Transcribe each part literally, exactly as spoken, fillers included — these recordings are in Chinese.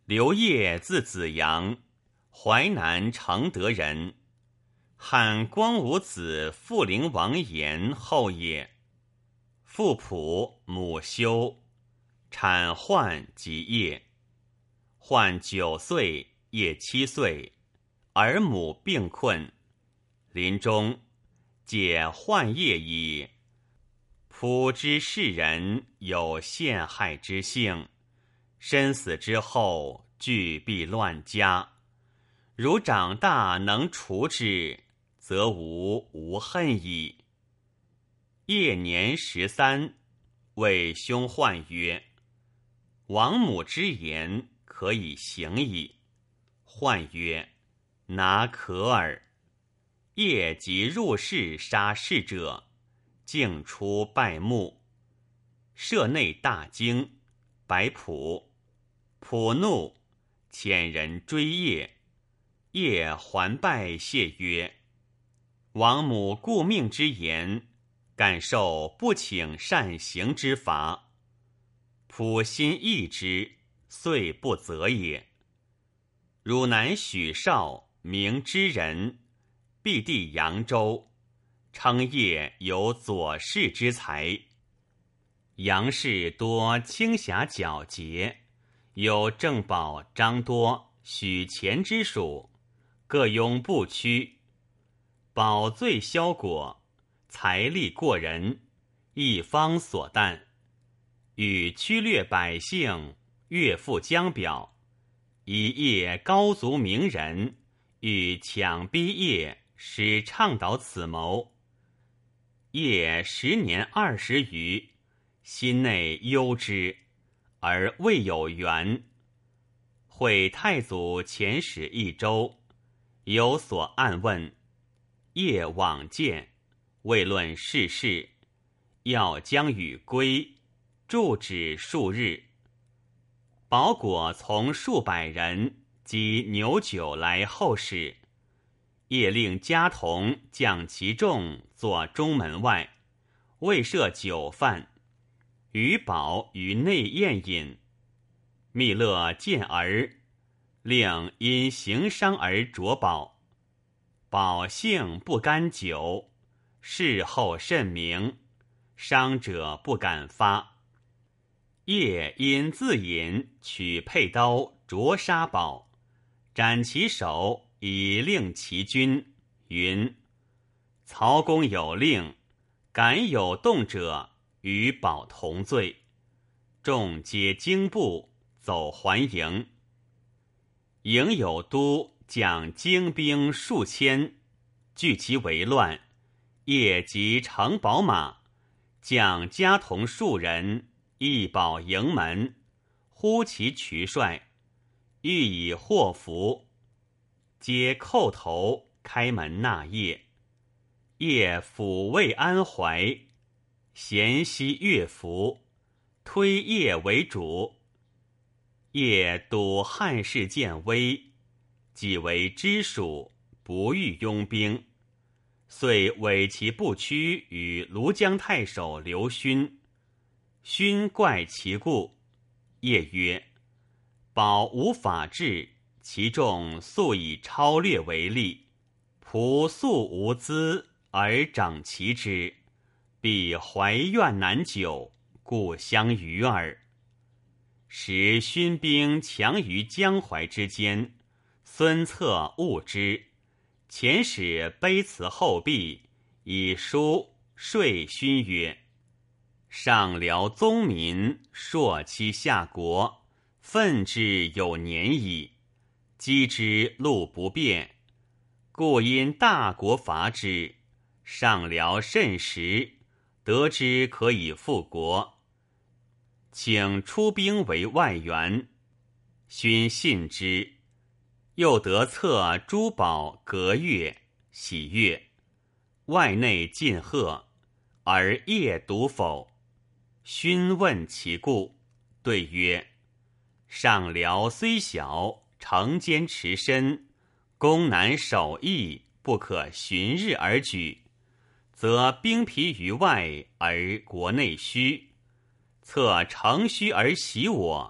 刘烨字子阳，淮南承德人，汉光武子傅陵王延后也。父仆，母修，产涣及业。涣九岁，业七岁，儿母病困，临终解涣业以仆之世人有陷害之性，身死之后俱必乱家。如长大能除之，则无无恨矣。业年十三，谓兄涣曰：王母之言可以行矣。涣曰：拿可耳。业即入室杀士者，径出拜墓。舍内大惊，百仆。仆怒，遣人追业。业还拜谢曰：王母顾命之言，敢受不请善行之罚。仆心异之，遂不责也。汝南许绍，名知人，避地扬州，称业有左氏之才。杨氏多轻侠皎洁，有郑宝、张多、许乾之属，各拥不屈。宝最萧果，财力过人，一方所惮，与驱掠百姓，越富江表，以业高族名人，欲强逼业，使倡导此谋。业十年二十余，心内忧之，而未有缘。会太祖遣使益州，有所暗问，业往见，未论世事，要将与归，住止数日。宝果从数百人及牛酒来后使，业令家童将其众坐中门外，未设酒饭，与宝于内宴饮。密勒见儿，令因行伤而啄宝。宝性不甘酒，事后甚明，伤者不敢发。业因自饮，取佩刀啄杀宝，斩其手以令其君，云：曹公有令，敢有动者，与宝同罪。众皆惊怖，走还营。营有都将精兵数千，聚其为乱。业即乘宝马，将家童数人，一保营门，呼其渠帅，欲以祸福，皆叩头开门纳业。业抚慰安怀，咸息乐服，推业为主。业睹汉室渐危，己为知属，不欲拥兵，遂委其不屈与庐江太守刘勋。勋怪其故，业曰：保无法治，其众素以超略为利，仆素无资而长其之，必怀怨难久，故相与耳。时勋兵强于江淮之间，孙策恶之，遣使卑辞后壁，以书说勋曰：上辽宗民，朔期下国，愤之有年矣，击之路不便，故因大国伐之，上辽甚时，得之可以复国，请出兵为外援。勋信之，又得册珠宝阁乐，喜悦，外内尽贺，而业独否。勋问其故，对曰：上辽虽小，城坚持深，攻难守易，不可旬日而举，则兵疲于外，而国内虚。策乘虚而袭我，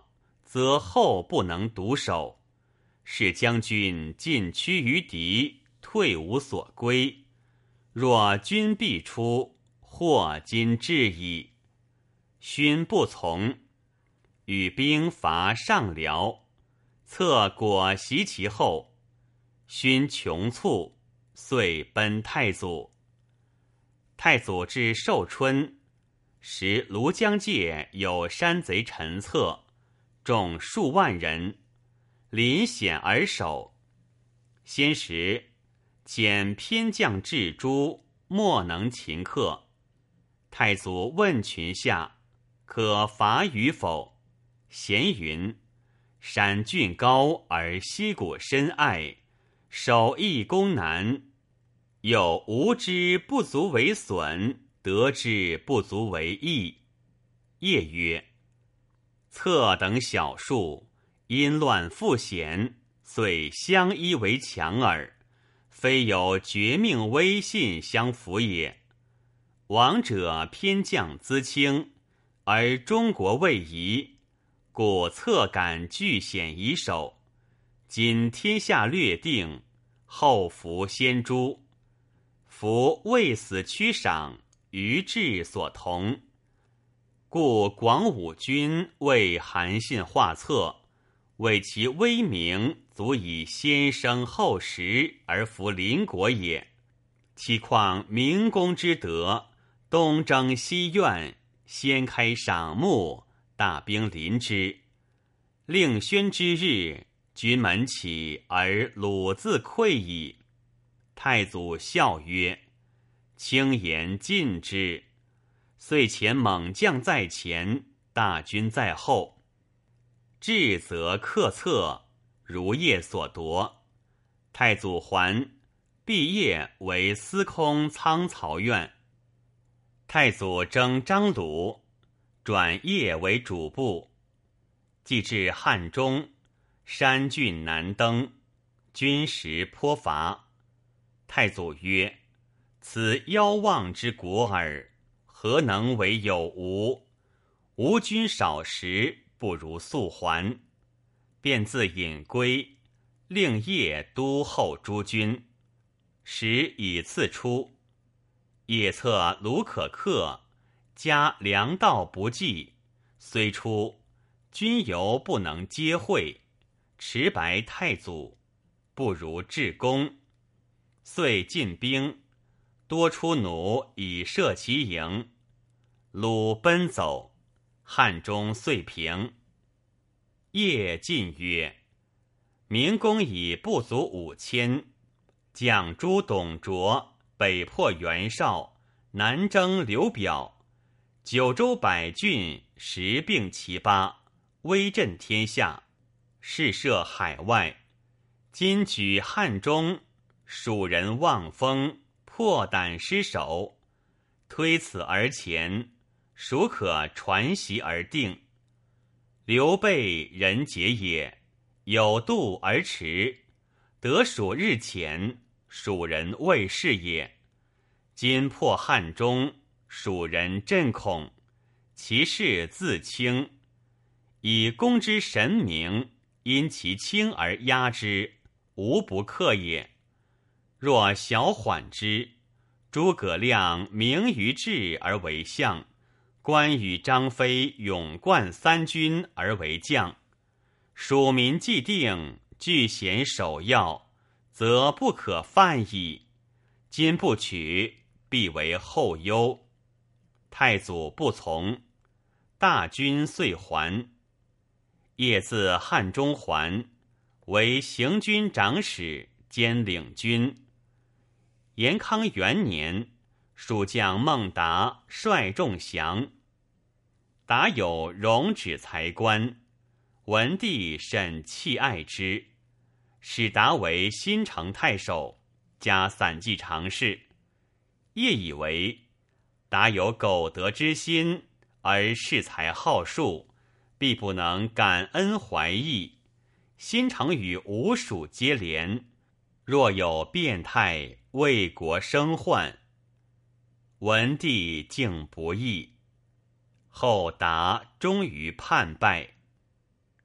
则后不能独守，使将军进趋于敌，退无所归。若军必出，祸今至矣。勋不从，与兵伐上辽，策果袭其后。勋穷促，遂奔太祖。太祖至寿春，时庐江界有山贼陈策，众数万人，临险而守。先时遣偏将郅珠，莫能擒克。太祖问群下，可伐与否？咸云：山峻高而溪谷深隘，守易攻难。有无之不足为损，得之不足为益。业曰：策等小数，因乱复险，遂相依为强耳，非有绝命威信相辅也。王者偏将资轻，而中国未夷，故策敢据险以守。今天下略定，后服先诛。夫未死屈赏，于志所同。故广武军为韩信画策，为其威名足以先生后实而服邻国也。岂况明公之德，东征西怨，先开赏目，大兵临之。令宣之日，军门起而鲁自溃矣。太祖笑曰：轻言尽之。遂遣猛将在前，大军在后。至则克策，如夜所夺。太祖还，毕业为司空仓曹院。太祖征张鲁，转业为主簿。既至汉中，山峻难登，军食颇乏。太祖曰：此夭亡之国耳，何能为有无？吾军少食，不如速还。便自引归，令夜督后诸军。时已次出，夜策鲁可克，加粮道不济，虽出，军犹不能接会，持白太祖，不如至公。遂进兵，多出弩以射其营。鲁奔走，汉中遂平。夜进曰：明公以不足五千，将诸董卓，北破袁绍，南征刘表，九州百郡十并其八，威震天下，势涉海外。今举汉中，蜀人望风，破胆失守，推此而前，蜀可传习而定。刘备人杰也，有度而驰，得蜀日前，蜀人未事也。今破汉中，蜀人震恐，其势自轻。以公之神明，因其轻而压之，无不克也。若小缓之，诸葛亮明于智而为相，关羽张飞勇冠三军而为将。蜀民既定，据险守要，则不可犯矣。今不取，必为后忧。太祖不从，大军遂还。夜自汉中还，为行军长史兼领军。延康元年，蜀将孟达率众降。达有容止才官，文帝甚弃爱之，使达为新城太守，加散骑常侍。业以为达有苟得之心，而恃才好术，必不能感恩怀义。新城与吴蜀接连，若有变态，为国生患。文帝竟不义，后达终于叛败。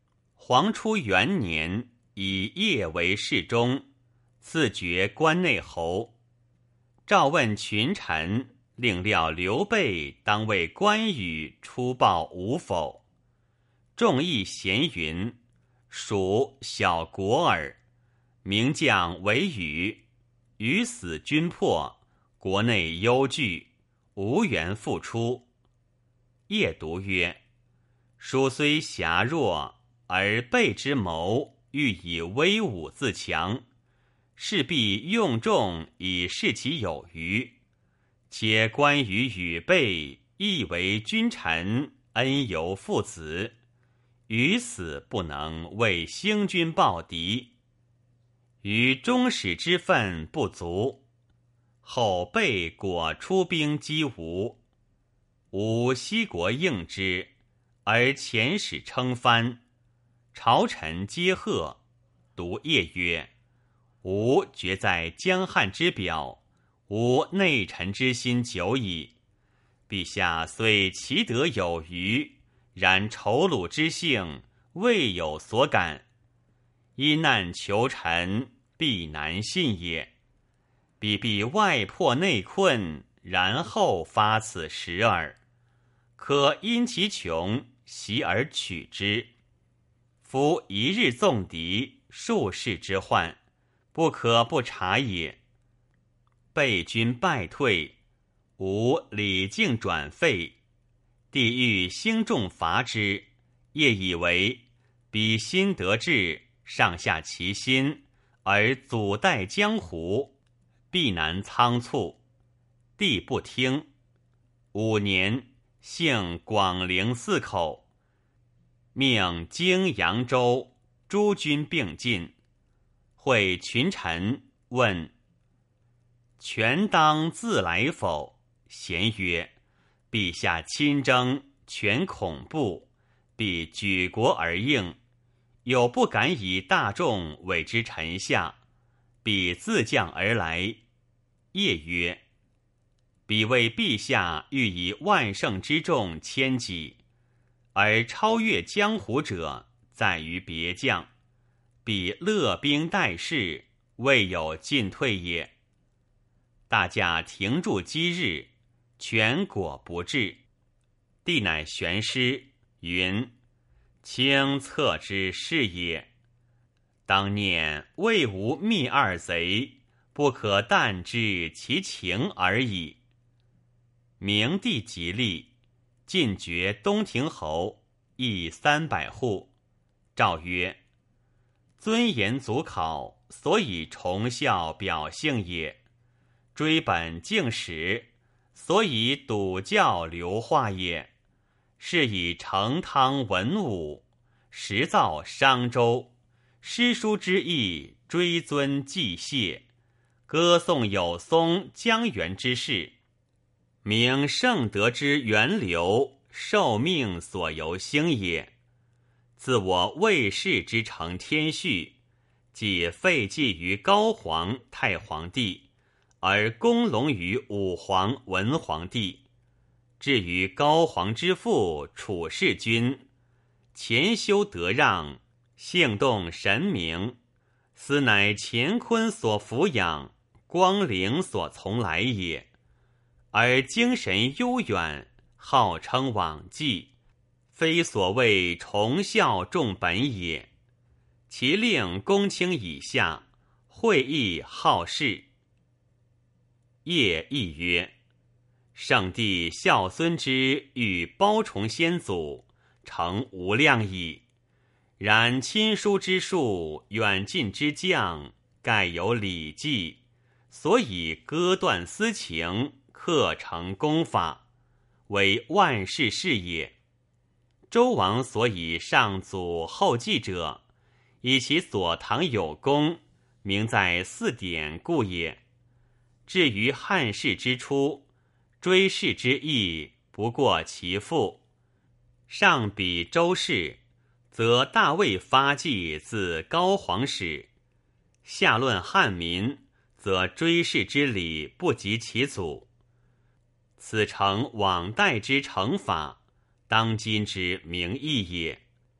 黄初元年，以叶为侍中，赐爵关内侯。诏问群臣，令料刘备当为关羽出报无否？众议咸云：蜀小国耳，名将为羽，羽死军破，国内忧惧，无缘复出。夜读曰：蜀虽狭弱，而备之谋欲以威武自强，势必用众以示其有余。且关羽与备亦为君臣，恩由父子，于死不能为兴军报敌，于终始之分不足。后备果出兵击吴，吴西国应之，而遣使称藩，朝臣皆贺。读夜曰：吾决在江汉之表，吾内臣之心久矣。陛下虽其德有余，然仇虏之性未有所感，因难求臣，必难信也。彼必外破内困，然后发此时耳。可因其穷，袭而取之。夫一日纵敌，数世之患，不可不察也。备军败退，吾礼敬转废，帝欲兴众伐之，业以为彼心得志，上下齐心，而阻待江湖，必难仓促。帝不听。五年，幸广陵四口，命荆扬州诸军并进。会群臣，问权当自来否？咸曰：陛下亲征，权恐怖，必举国而应，有不敢以大众委之臣下，必自降而来。夜曰：彼为陛下欲以万乘之众牵己，而超越江湖者在于别将，彼勒兵待事，未有进退也。大驾停驻击日，权果不至。帝乃悬师云：卿策之是也。当念魏吴密二贼，不可但知其情而已。明帝即立，进爵东亭侯，邑三百户。诏曰：尊严祖考，所以崇孝表性也；追本敬史，所以笃教流化也。是以成汤文武，实造商周，诗书之意，追尊祭谢，歌颂有松江源之事，明圣德之源流，受命所由兴也。自我魏氏之承天序，即废祭于高皇太皇帝，而公隆于武皇文皇帝。至于高皇之父楚世君，前修德让，性动神明，斯乃乾坤所抚养，光灵所从来也。而精神悠远，号称往迹，非所谓崇孝重本也。其令公卿以下，会议好事。夜亦曰：圣帝孝孙之欲包崇先祖，诚无量矣。然亲疏之术，远近之将，盖有礼记，所以割断私情，克成功法，为万世事也。周王所以上祖后继者，以其左堂有功，名在四典故也。至于汉室之初，追谥之意，不过其父。上比周氏，则大魏发迹自高皇始；下论汉民，则追谥之礼不及其祖。此诚往代之成法，当今之名义也。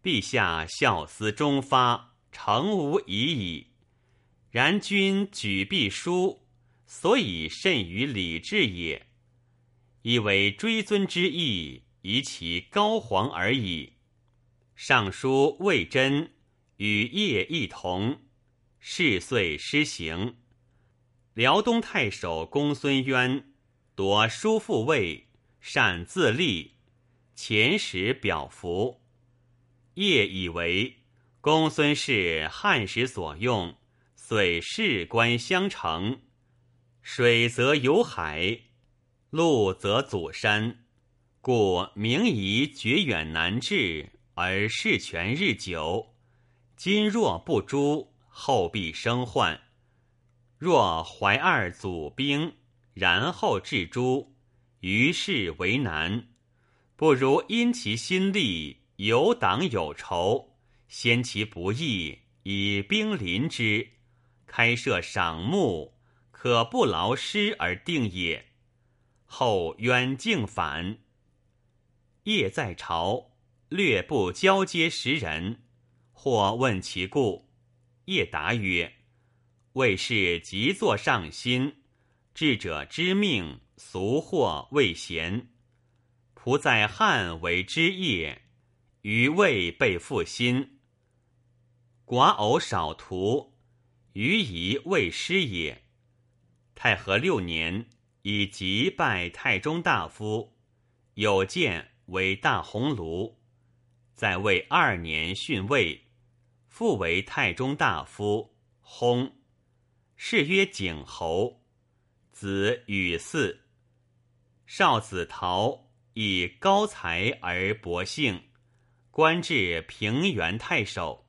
陛下孝思忠发，诚无疑矣。然君举必疏，所以甚于礼制也。以为追尊之意，以其高皇而已。尚书魏真与业一同，是岁施行。辽东太守公孙渊夺叔父位，擅自立，前时表服。业以为公孙氏汉时所用，遂士官相承。水则有海，陆则阻山，故明夷绝远难治，而事权日久。今若不诛，后必生患。若怀二祖兵，然后治诸，于是为难。不如因其心力，有党有仇，先其不义，以兵临之，开设赏目，可不劳师而定也。后渊竟反。业在朝，略不交接时人，或问其故。业答曰：魏氏即作上心，智者知命，俗或未贤。仆在汉为之业，于魏被复心。寡偶少徒，余夷未失也。太和六年，以即拜太中大夫，有见为大鸿胪。在位二年逊位，复为太中大夫，薨。谥曰景侯。子禹嗣。少子陶以高才而薄幸，官至平原太守。